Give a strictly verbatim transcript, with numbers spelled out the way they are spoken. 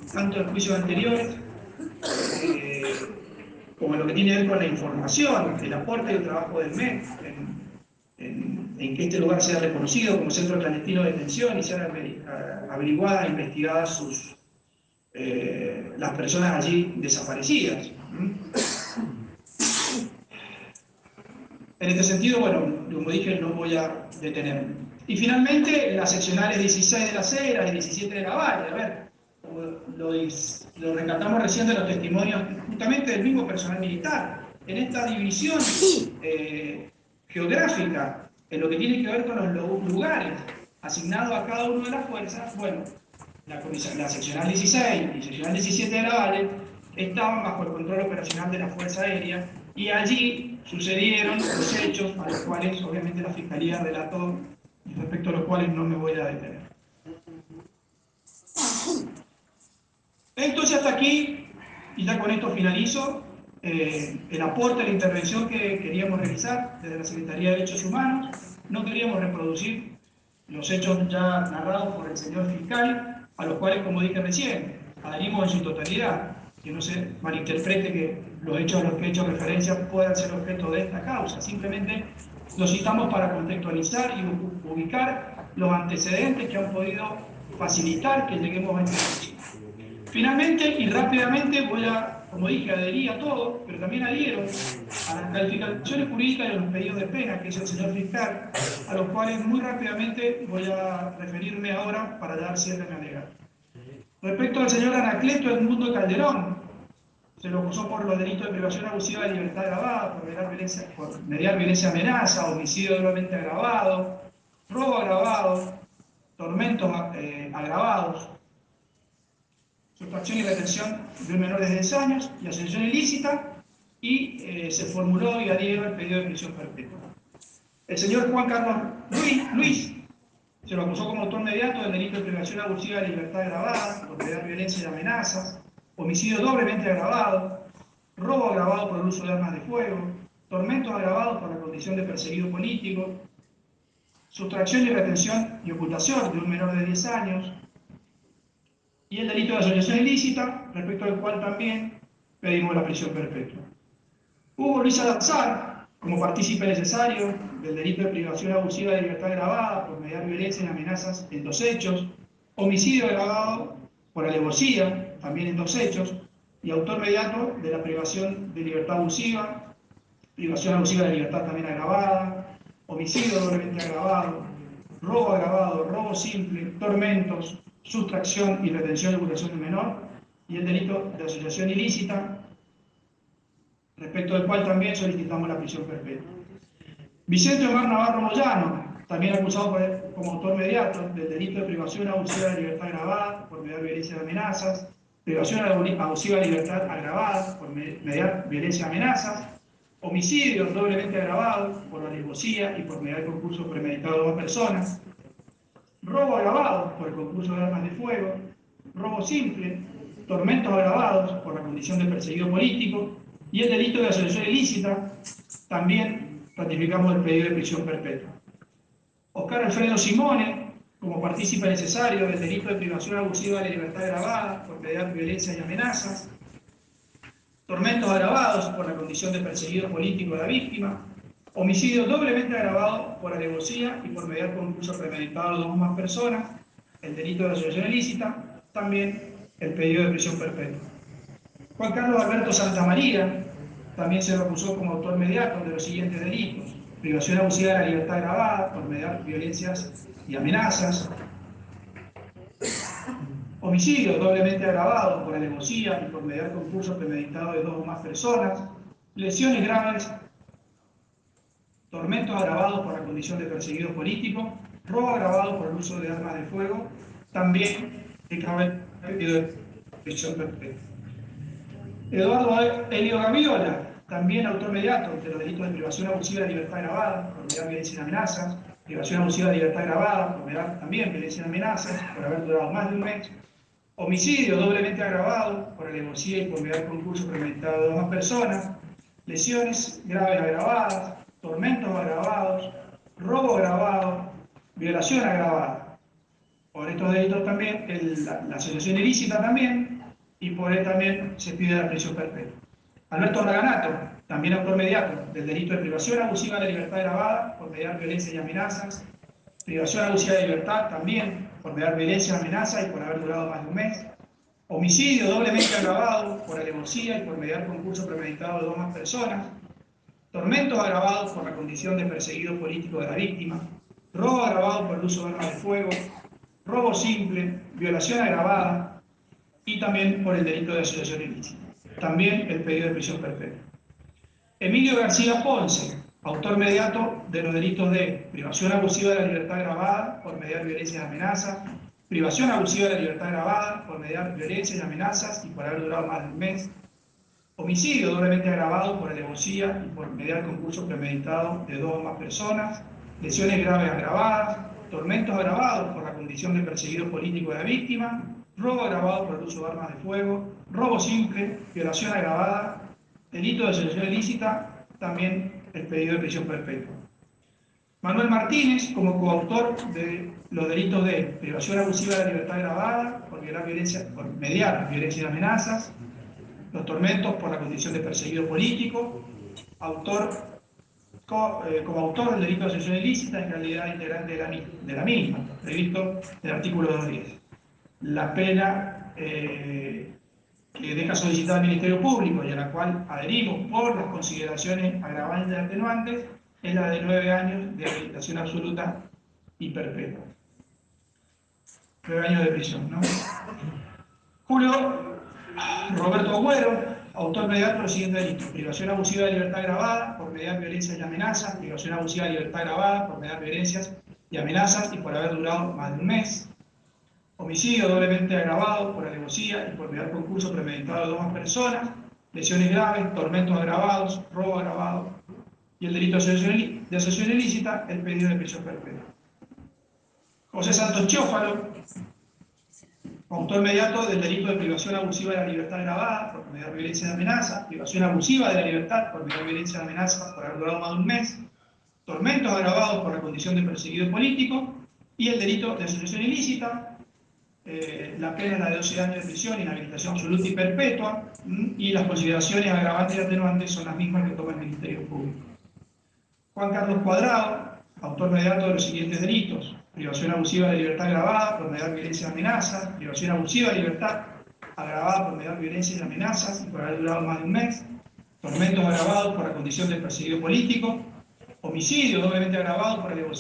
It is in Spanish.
tanto en juicios anteriores, eh, como en lo que tiene que ver con la información, el aporte y el trabajo del M E C, en, en, en que este lugar sea reconocido como centro clandestino de detención y sean averiguadas e investigadas sus, eh, las personas allí desaparecidas. ¿Mm? En este sentido, bueno, como dije, no voy a detenerme. Y finalmente, las seccionales dieciséis de la Cera y diecisiete de la Valle. A ver, lo, lo rescatamos recién de los testimonios justamente del mismo personal militar. En esta división eh, geográfica, en lo que tiene que ver con los lugares asignados a cada una de las fuerzas, bueno, la, la seccional dieciséis y seccional diecisiete de la Valle estaban bajo el control operacional de la Fuerza Aérea y allí sucedieron los hechos a los cuales obviamente la Fiscalía relató y respecto a los cuales no me voy a detener. Entonces hasta aquí, y ya con esto finalizo, eh, el aporte, la intervención que queríamos realizar desde la Secretaría de Derechos Humanos. No queríamos reproducir los hechos ya narrados por el señor fiscal, a los cuales, como dije recién, adherimos en su totalidad. Que no se malinterprete que los hechos a los que he hecho referencia puedan ser objeto de esta causa. Simplemente los citamos para contextualizar y ubicar los antecedentes que han podido facilitar que lleguemos a este hecho. Finalmente y rápidamente voy a, como dije, adherir a todo, pero también adhiero a las calificaciones jurídicas de los pedidos de pena, que es el señor fiscal, a los cuales muy rápidamente voy a referirme ahora para dar cierre a mi alegato. Respecto al señor Anacleto Edmundo Calderón, se lo acusó por los delitos de privación abusiva de libertad agravada, por mediar violencia, por mediar violencia amenaza, homicidio doblemente agravado, robo agravado, tormentos eh, agravados, sustracción y retención de un menor de diez años y asociación ilícita, y eh, se formuló y adhiero el pedido de prisión perpetua. El señor Juan Carlos Luis, Luis se lo acusó como autor inmediato del delito de privación abusiva de libertad agravada, por mediar violencia y amenazas, homicidio doblemente agravado, robo agravado por el uso de armas de fuego, tormentos agravados por la condición de perseguido político, sustracción y retención y ocultación de un menor de diez años, y el delito de asociación ilícita, respecto al cual también pedimos la prisión perpetua. Hugo Luis Salazar, como partícipe necesario del delito de privación abusiva de libertad agravada por mediar violencia y amenazas en dos hechos, homicidio agravado por alevosía, también en dos hechos, y autor inmediato de la privación de libertad abusiva, privación abusiva de libertad también agravada, homicidio doblemente agravado, robo agravado, robo simple, tormentos, sustracción y retención de ocultación de menor, y el delito de asociación ilícita, respecto del cual también solicitamos la prisión perpetua. Vicente Omar Navarro Moyano, también acusado por, como autor inmediato del delito de privación abusiva de libertad agravada por mediar violencia de amenazas, privación abusiva de libertad agravada por mediar violencia de amenazas, homicidio doblemente agravado por alevosía y por mediar concurso premeditado de dos personas, robo agravado por el concurso de armas de fuego, robo simple, tormentos agravados por la condición de perseguido político y el delito de asociación ilícita, también ratificamos el pedido de prisión perpetua. Oscar Alfredo Simone, como partícipe necesario del delito de privación abusiva de libertad agravada por mediar violencia y amenazas, tormentos agravados por la condición de perseguido político de la víctima, homicidio doblemente agravado por alevosía y por mediar concurso premeditado de dos o más personas, el delito de asociación ilícita, también el pedido de prisión perpetua. Juan Carlos Alberto Santamaría también se lo acusó como autor inmediato de los siguientes delitos: privación abusiva de la libertad agravada por mediar violencias y amenazas, homicidio doblemente agravado por alevosía y por mediar concurso premeditado de dos o más personas, lesiones graves, tormentos agravados por la condición de perseguido político, robo agravado por el uso de armas de fuego, también el pedido de prisión perpetua. Eduardo Elio Gaviola, también autor inmediato de los delitos de privación abusiva de libertad agravada por mediar violencia y amenazas, privación abusiva de libertad agravada por mediar también violencia y amenazas, por haber durado más de un mes, homicidio doblemente agravado por alevosía y por mediar concurso premeditado de dos más personas, lesiones graves agravadas, tormentos agravados, robo agravado, violación agravada. Por estos delitos también, el, la, la asociación ilícita también, y por él también se pide la prisión perpetua. Alberto Raganato, también autor mediato del delito de privación abusiva de la libertad agravada por mediar violencia y amenazas, privación abusiva de libertad también por mediar violencia y amenaza y por haber durado más de un mes, homicidio doblemente agravado por alevosía y por mediar concurso premeditado de dos más personas, tormentos agravados por la condición de perseguido político de la víctima, robo agravado por el uso de armas de fuego, robo simple, violación agravada y también por el delito de asociación ilícita. También el pedido de prisión perpetua. Emilio García Ponce, autor mediato de los delitos de privación abusiva de la libertad agravada por mediar violencia y amenazas, privación abusiva de la libertad agravada por mediar violencia y amenazas y por haber durado más de un mes, homicidio doblemente agravado por alevosía y por mediar concurso premeditado de dos o más personas, lesiones graves agravadas, tormentos agravados por la condición de perseguido político de la víctima, robo agravado por el uso de armas de fuego, robo simple, violación agravada, delito de asociación ilícita, también el pedido de prisión perpetua. Manuel Martínez, como coautor de los delitos de privación abusiva de la libertad agravada por, violar violencia, por mediar violencia y amenazas, los tormentos por la condición de perseguido político, autor Co, eh, como autor del delito de asociación ilícita en calidad integrante de la, de la misma, previsto en el artículo doscientos diez. La pena eh, que deja solicitada al Ministerio Público y a la cual adherimos por las consideraciones agravantes y atenuantes es la de nueve años de habilitación absoluta y perpetua. Nueve años de prisión, ¿no? Julio Roberto Agüero, autor mediato de los siguientes delitos: privación abusiva de libertad agravada por mediar violencias y amenazas, privación abusiva de libertad agravada por mediar violencias y amenazas y por haber durado más de un mes, homicidio doblemente agravado por alevosía y por mediar concurso premeditado de dos más personas, lesiones graves, tormentos agravados, robo agravado y el delito de asociación ilícita, el pedido de prisión perpetua. José Santos Chiófalo, autor mediato del delito de privación abusiva de la libertad agravada por mediar violencia y amenaza, privación abusiva de la libertad por mediar violencia y amenaza por haber durado más de un mes, tormentos agravados por la condición de perseguido político y el delito de asociación ilícita. Eh, la pena es la de doce años de prisión, inhabilitación absoluta y perpetua, y las consideraciones agravantes y atenuantes son las mismas que toma el Ministerio Público. Juan Carlos Cuadrado, autor mediato de los siguientes delitos: privación abusiva de libertad agravada por mediar violencia y amenazas, privación abusiva de libertad agravada por mediar violencia y amenazas y por haber durado más de un mes, tormentos agravados por la condición de perseguido político, homicidio doblemente agravado por alevosía